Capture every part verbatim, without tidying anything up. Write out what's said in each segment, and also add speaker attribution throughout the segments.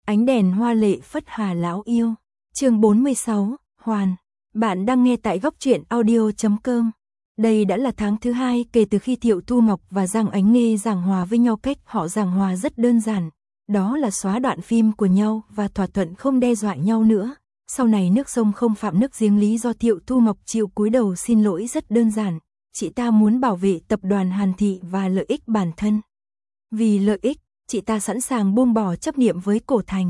Speaker 1: Ánh đèn hoa lệ phất hà lão yêu. Chương bốn mươi sáu, Hoàn. Bạn đang nghe tại góc truyện audio chấm com. Đây đã là tháng thứ hai kể từ khi Thiệu Thu Mộc và Giang Ánh Nghê giảng hòa với nhau. Cách họ giảng hòa rất đơn giản, đó là xóa đoạn phim của nhau và thỏa thuận không đe dọa nhau nữa. Sau này nước sông không phạm nước giếng, lý do Thiệu Thu Mộc chịu cúi đầu xin lỗi rất đơn giản. Chị ta muốn bảo vệ tập đoàn Hàn Thị và lợi ích bản thân. Vì lợi ích, chị ta sẵn sàng buông bỏ chấp niệm với Cổ Thành.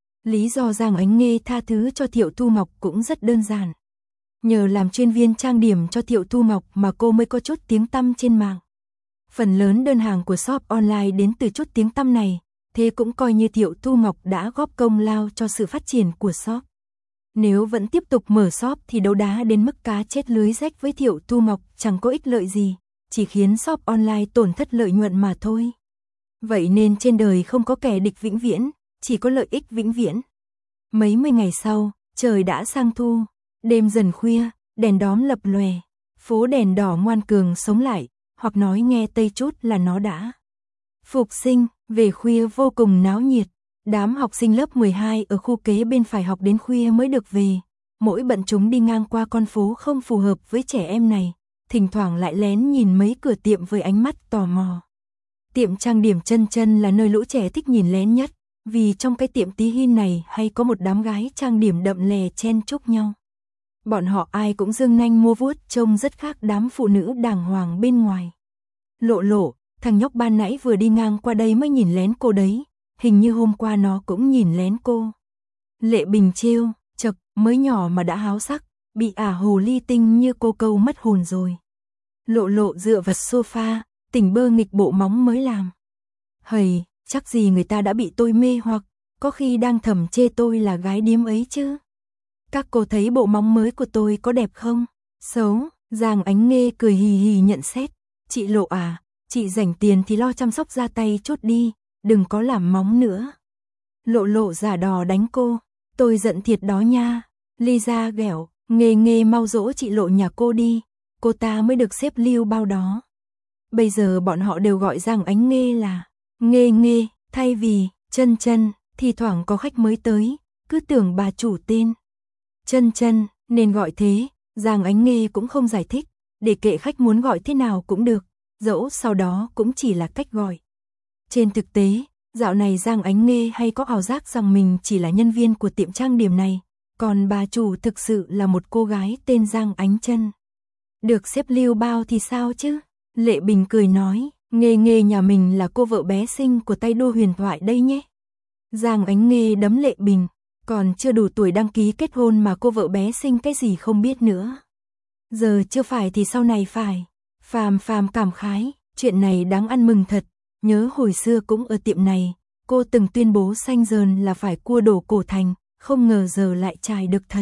Speaker 1: Lý do Giang Ánh Nghê tha thứ cho Thiệu Thu Mộc cũng rất đơn giản. Nhờ làm chuyên viên trang điểm cho Thiệu Thu Mộc mà cô mới có chút tiếng tăm trên mạng. Phần lớn đơn hàng của shop online đến từ chút tiếng tăm này, thế cũng coi như Thiệu Thu Mộc đã góp công lao cho sự phát triển của shop. Nếu vẫn tiếp tục mở shop thì đấu đá đến mức cá chết lưới rách với Thiệu Thu Mộc chẳng có ích lợi gì, chỉ khiến shop online tổn thất lợi nhuận mà thôi. Vậy nên trên đời không có kẻ địch vĩnh viễn, chỉ có lợi ích vĩnh viễn. Mấy mươi ngày sau, trời đã sang thu, đêm dần khuya, đèn đóm lập lòe, phố đèn đỏ ngoan cường sống lại, hoặc nói nghe tây chút là nó đã phục sinh. Về khuya vô cùng náo nhiệt, đám học sinh lớp mười hai ở khu kế bên phải học đến khuya mới được về. Mỗi bận chúng đi ngang qua con phố không phù hợp với trẻ em này, thỉnh thoảng lại lén nhìn mấy cửa tiệm với ánh mắt tò mò. Tiệm trang điểm Chân Chân là nơi lũ trẻ thích nhìn lén nhất, vì trong cái tiệm tí hin này hay có một đám gái trang điểm đậm lè chen chúc nhau. Bọn họ ai cũng dương nanh mua vuốt, trông rất khác đám phụ nữ đàng hoàng bên ngoài. Lộ Lộ, thằng nhóc ban nãy vừa đi ngang qua đây mới nhìn lén cô đấy, hình như hôm qua nó cũng nhìn lén cô. Lệ Bình trêu, chậc, mới nhỏ mà đã háo sắc, bị ả hồ ly tinh như cô câu mất hồn rồi. Lộ Lộ dựa vào sofa, tỉnh bơ nghịch bộ móng mới làm. Hầy, chắc gì người ta đã bị tôi mê hoặc, có khi đang thầm chê tôi là gái điếm ấy chứ. Các cô thấy bộ móng mới của tôi có đẹp không? Xấu. Giang Ánh Nghê cười hì hì nhận xét. Chị Lộ à, chị rảnh tiền thì lo chăm sóc da tay chút đi, đừng có làm móng nữa. Lộ Lộ giả đò đánh cô. Tôi giận thiệt đó nha. Lisa ghẹo, Nghê Nghê mau dỗ chị Lộ nhà cô đi, cô ta mới được xếp lưu bao đó. Bây giờ bọn họ đều gọi Giang Ánh Nghê là Nghê Nghê, thay vì Chân Chân. Thì thoảng có khách mới tới, cứ tưởng bà chủ tên Chân Chân nên gọi thế. Giang Ánh Nghê cũng không giải thích, để kệ khách muốn gọi thế nào cũng được, dẫu sau đó cũng chỉ là cách gọi. Trên thực tế, dạo này Giang Ánh Nghê hay có ảo giác rằng mình chỉ là nhân viên của tiệm trang điểm này, còn bà chủ thực sự là một cô gái tên Giang Ánh Chân. Được xếp lưu bao thì sao chứ? Lệ Bình cười nói, Nghê Nghê nhà mình là cô vợ bé xinh của tay đua huyền thoại đây nhé. Giang Ánh Nghê đấm Lệ Bình, còn chưa đủ tuổi đăng ký kết hôn mà cô vợ bé xinh cái gì không biết nữa. Giờ chưa phải thì sau này phải. Phàm Phàm cảm khái, chuyện này đáng ăn mừng thật, nhớ hồi xưa cũng ở tiệm này, cô từng tuyên bố xanh dờn là phải cua đổ Cổ Thành, không ngờ giờ lại chài được thật.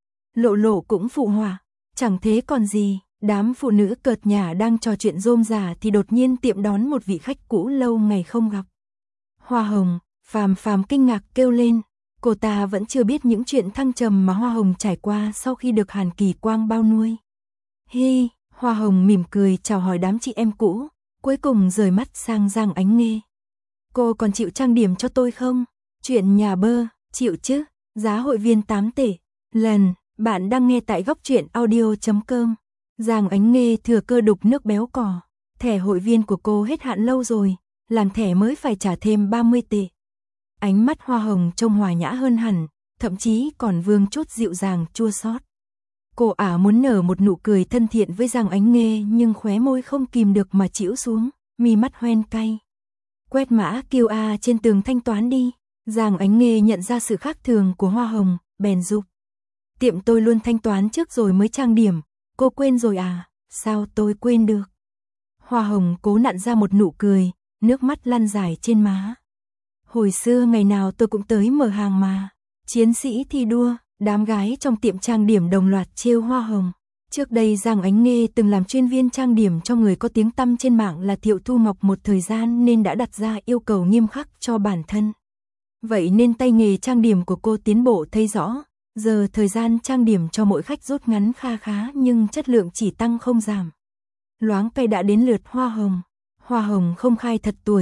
Speaker 1: Lộ Lộ cũng phụ họa, chẳng thế còn gì. Đám phụ nữ cợt nhả đang trò chuyện rôm rả thì đột nhiên tiệm đón một vị khách cũ lâu ngày không gặp. Hoa Hồng. Phàm Phàm kinh ngạc kêu lên, cô ta vẫn chưa biết những chuyện thăng trầm mà Hoa Hồng trải qua sau khi được Hàn Kỳ Quang bao nuôi. Hi, Hoa Hồng mỉm cười chào hỏi đám chị em cũ, cuối cùng rời mắt sang Giang Ánh Nghê. Cô còn chịu trang điểm cho tôi không? Chuyện nhà bơ, chịu chứ, giá hội viên tám tệ. Lần, bạn đang nghe tại góc truyện audio chấm com. Giang Ánh Nghê thừa cơ đục nước béo cò. Thẻ hội viên của cô hết hạn lâu rồi, làm thẻ mới phải trả thêm ba mươi tệ. Ánh mắt Hoa Hồng trông hòa nhã hơn hẳn, thậm chí còn vương chút dịu dàng chua xót. Cô ả muốn nở một nụ cười thân thiện với Giang Ánh Nghê nhưng khóe môi không kìm được mà chĩu xuống, mi mắt hoen cay. Quét mã quy rờ trên tường thanh toán đi. Giang Ánh Nghê nhận ra sự khác thường của Hoa Hồng, bèn giục. Tiệm tôi luôn thanh toán trước rồi mới trang điểm, cô quên rồi à? Sao tôi quên được? Hoa Hồng cố nặn ra một nụ cười, nước mắt lăn dài trên má. Hồi xưa ngày nào tôi cũng tới mở hàng mà. Chiến sĩ thi đua, đám gái trong tiệm trang điểm đồng loạt trêu Hoa Hồng. Trước đây Giang Ánh Nghê từng làm chuyên viên trang điểm cho người có tiếng tăm trên mạng là Thiệu Thu Mộc một thời gian nên đã đặt ra yêu cầu nghiêm khắc cho bản thân. Vậy nên tay nghề trang điểm của cô tiến bộ thấy rõ. Giờ thời gian trang điểm cho mỗi khách rút ngắn kha khá nhưng chất lượng chỉ tăng không giảm. Loáng cây đã đến lượt Hoa Hồng. Hoa Hồng không khai thật tuổi,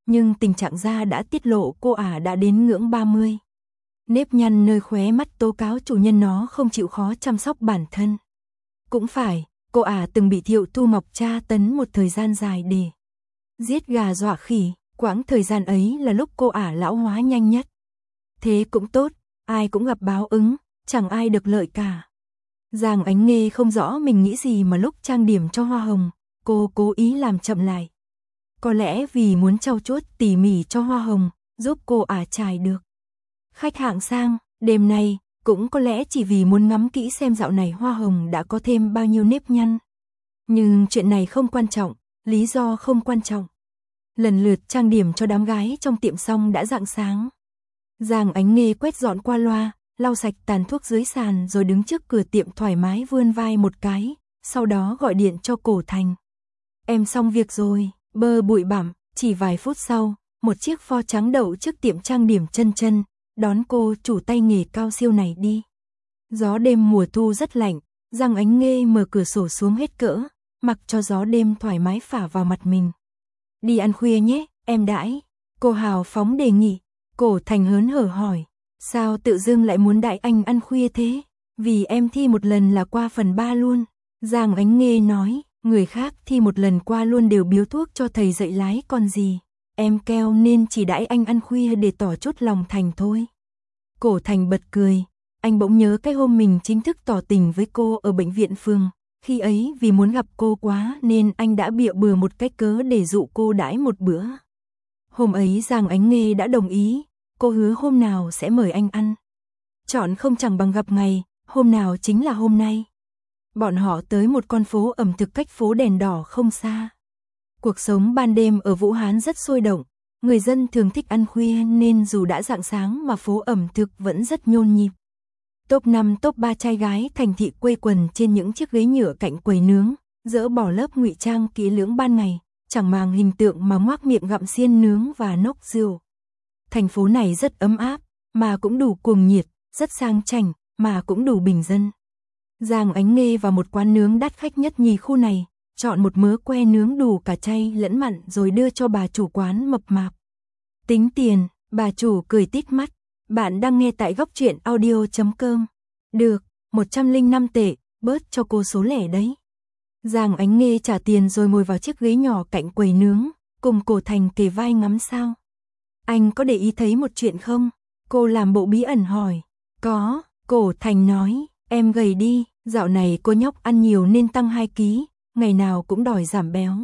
Speaker 1: nhưng tình trạng da đã tiết lộ cô ả đã đến ngưỡng ba mươi. Nếp nhăn nơi khóe mắt tố cáo chủ nhân nó không chịu khó chăm sóc bản thân. Cũng phải, cô ả từng bị Thiệu Tu Mộc tra tấn một thời gian dài để giết gà dọa khỉ, quãng thời gian ấy là lúc cô ả lão hóa nhanh nhất. Thế cũng tốt, ai cũng gặp báo ứng, chẳng ai được lợi cả. Giang Ánh Nghê không rõ mình nghĩ gì mà lúc trang điểm cho hoa hồng, cô cố ý làm chậm lại. Có lẽ vì muốn trau chuốt tỉ mỉ cho hoa hồng, giúp cô ả chải được khách hạng sang, đêm nay, cũng có lẽ chỉ vì muốn ngắm kỹ xem dạo này hoa hồng đã có thêm bao nhiêu nếp nhăn. Nhưng chuyện này không quan trọng, lý do không quan trọng. Lần lượt trang điểm cho đám gái trong tiệm xong đã rạng sáng. Giang Ánh Nghê quét dọn qua loa, lau sạch tàn thuốc dưới sàn rồi đứng trước cửa tiệm thoải mái vươn vai một cái, sau đó gọi điện cho Cổ Thành. Em xong việc rồi, bơ bụi bặm, chỉ vài phút sau, một chiếc Ford trắng đậu trước tiệm trang điểm Chân Chân, đón cô chủ tay nghề cao siêu này đi. Gió đêm mùa thu rất lạnh, Giang Ánh Nghê mở cửa sổ xuống hết cỡ, mặc cho gió đêm thoải mái phả vào mặt mình. Đi ăn khuya nhé, em đãi. Cô hào phóng đề nghị. Cổ Thành hớn hở hỏi, sao tự dưng lại muốn đãi anh ăn khuya thế? Vì em thi một lần là qua phần ba luôn. Giang Ánh Nghê nói, người khác thi một lần qua luôn đều biếu thuốc cho thầy dạy lái còn gì. Em keo nên chỉ đãi anh ăn khuya để tỏ chút lòng thành thôi. Cổ Thành bật cười, anh bỗng nhớ cái hôm mình chính thức tỏ tình với cô ở bệnh viện phường. Khi ấy vì muốn gặp cô quá nên anh đã bịa bừa một cái cớ để dụ cô đãi một bữa. Hôm ấy Giang Ánh Nghê đã đồng ý, cô hứa hôm nào sẽ mời anh ăn. Chọn không chẳng bằng gặp ngày, hôm nào chính là hôm nay. Bọn họ tới một con phố ẩm thực cách phố đèn đỏ không xa. Cuộc sống ban đêm ở Vũ Hán rất sôi động, người dân thường thích ăn khuya nên dù đã rạng sáng mà phố ẩm thực vẫn rất nhộn nhịp. Top năm top ba trai gái thành thị quây quần trên những chiếc ghế nhựa cạnh quầy nướng, dỡ bỏ lớp ngụy trang kỹ lưỡng ban ngày, chẳng màng hình tượng mà ngoác miệng gặm xiên nướng và nốc rượu. Thành phố này rất ấm áp, mà cũng đủ cuồng nhiệt, rất sang chảnh, mà cũng đủ bình dân. Giang Ánh Nghê vào một quán nướng đắt khách nhất nhì khu này, chọn một mớ que nướng đủ cả chay lẫn mặn rồi đưa cho bà chủ quán mập mạp. Tính tiền, bà chủ cười tít mắt. Bạn đang nghe tại góc truyện audio chấm com. Được, một trăm lẻ năm tệ, bớt cho cô số lẻ đấy. Giang Ánh Nghê trả tiền rồi ngồi vào chiếc ghế nhỏ cạnh quầy nướng, cùng Cổ Thành kề vai ngắm sao. Anh có để ý thấy một chuyện không? Cô làm bộ bí ẩn hỏi. Có, Cổ Thành nói, em gầy đi, dạo này cô nhóc ăn nhiều nên tăng hai ký, ngày nào cũng đòi giảm béo.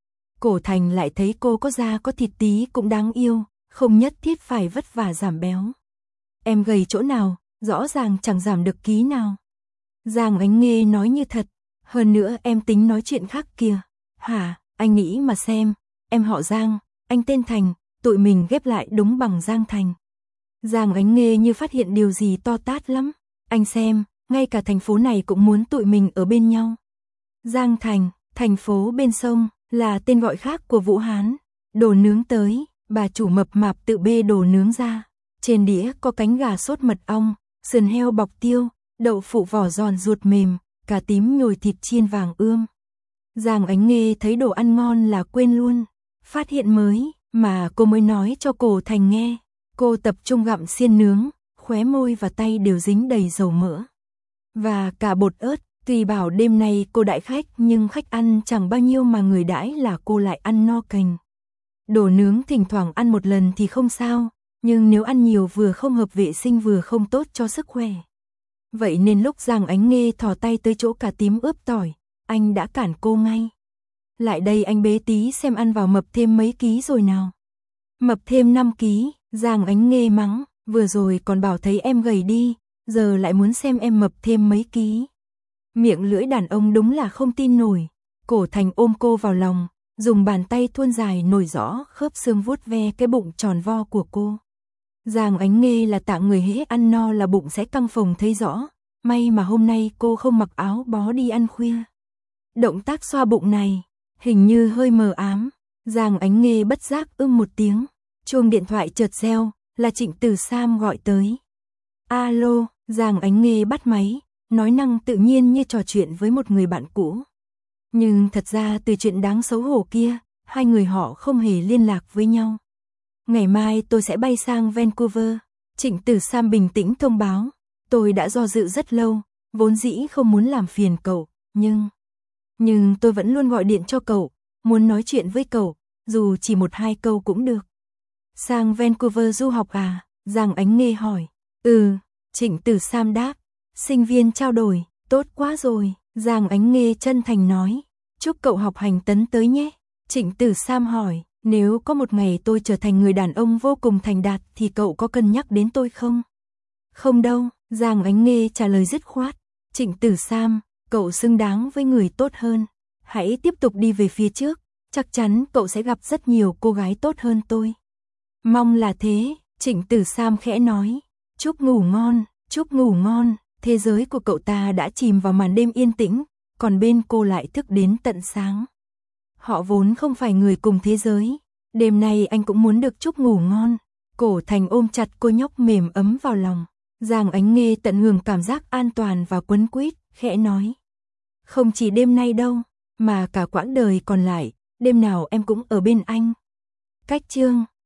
Speaker 1: Cổ Thành lại thấy cô có da có thịt tí cũng đáng yêu, không nhất thiết phải vất vả giảm béo. Em gầy chỗ nào, rõ ràng chẳng giảm được ký nào. Giang Ánh Nghê nói như thật, hơn nữa em tính nói chuyện khác kìa. Hả, anh nghĩ mà xem, em họ Giang, anh tên Thành, tụi mình ghép lại đúng bằng Giang Thành. Giang Ánh Nghê như phát hiện điều gì to tát lắm. Anh xem, ngay cả thành phố này cũng muốn tụi mình ở bên nhau. Giang Thành, thành phố bên sông, là tên gọi khác của Vũ Hán. Đồ nướng tới, bà chủ mập mạp tự bê đồ nướng ra. Trên đĩa có cánh gà sốt mật ong, sườn heo bọc tiêu, đậu phụ vỏ giòn ruột mềm, cà tím nhồi thịt chiên vàng ươm. Giang Ánh Nghê thấy đồ ăn ngon là quên luôn. Phát hiện mới, mà cô mới nói cho Cổ Thành nghe. Cô tập trung gặm xiên nướng, khóe môi và tay đều dính đầy dầu mỡ. Và cả bột ớt, tuy bảo đêm nay cô đãi khách nhưng khách ăn chẳng bao nhiêu mà người đãi là cô lại ăn no cành. Đồ nướng thỉnh thoảng ăn một lần thì không sao, nhưng nếu ăn nhiều vừa không hợp vệ sinh vừa không tốt cho sức khỏe. Vậy nên lúc Giang Ánh Nghê thò tay tới chỗ cà tím ướp tỏi, anh đã cản cô ngay. Lại đây anh bế tí xem ăn vào mập thêm mấy ký rồi nào. Mập thêm năm ký, Giang Ánh Nghê mắng, vừa rồi còn bảo thấy em gầy đi, giờ lại muốn xem em mập thêm mấy ký. Miệng lưỡi đàn ông đúng là không tin nổi. Cổ Thành ôm cô vào lòng, dùng bàn tay thuôn dài nổi rõ khớp xương vuốt ve cái bụng tròn vo của cô. Giang Ánh Nghê là tạng người hễ ăn no là bụng sẽ căng phồng thấy rõ, may mà hôm nay cô không mặc áo bó đi ăn khuya. Động tác xoa bụng này, hình như hơi mờ ám, Giang Ánh Nghê bất giác ưm một tiếng, chuông điện thoại chợt reo, là Trịnh Từ Sam gọi tới. Alo, Giang Ánh Nghê bắt máy, nói năng tự nhiên như trò chuyện với một người bạn cũ. Nhưng thật ra từ chuyện đáng xấu hổ kia, hai người họ không hề liên lạc với nhau. Ngày mai tôi sẽ bay sang Vancouver. Trịnh Tử Sam bình tĩnh thông báo. Tôi đã do dự rất lâu, vốn dĩ không muốn làm phiền cậu, nhưng... Nhưng tôi vẫn luôn gọi điện cho cậu, muốn nói chuyện với cậu, dù chỉ một hai câu cũng được. Sang Vancouver du học à? Giang Ánh Nghê hỏi. Ừ, Trịnh Tử Sam đáp. Sinh viên trao đổi, tốt quá rồi. Giang Ánh Nghê chân thành nói. Chúc cậu học hành tấn tới nhé. Trịnh Tử Sam hỏi. Nếu có một ngày tôi trở thành người đàn ông vô cùng thành đạt thì cậu có cân nhắc đến tôi không? Không đâu, Giang Ánh Nghê trả lời dứt khoát. Trịnh Tử Sam, cậu xứng đáng với người tốt hơn. Hãy tiếp tục đi về phía trước, chắc chắn cậu sẽ gặp rất nhiều cô gái tốt hơn tôi. Mong là thế, Trịnh Tử Sam khẽ nói. Chúc ngủ ngon, chúc ngủ ngon. Thế giới của cậu ta đã chìm vào màn đêm yên tĩnh, còn bên cô lại thức đến tận sáng. Họ vốn không phải người cùng thế giới. Đêm nay anh cũng muốn được chúc ngủ ngon. Cổ Thành ôm chặt cô nhóc mềm ấm vào lòng. Giang Ánh Nghê tận hưởng cảm giác an toàn và quấn quýt, khẽ nói. Không chỉ đêm nay đâu, mà cả quãng đời còn lại, đêm nào em cũng ở bên anh. Cách chương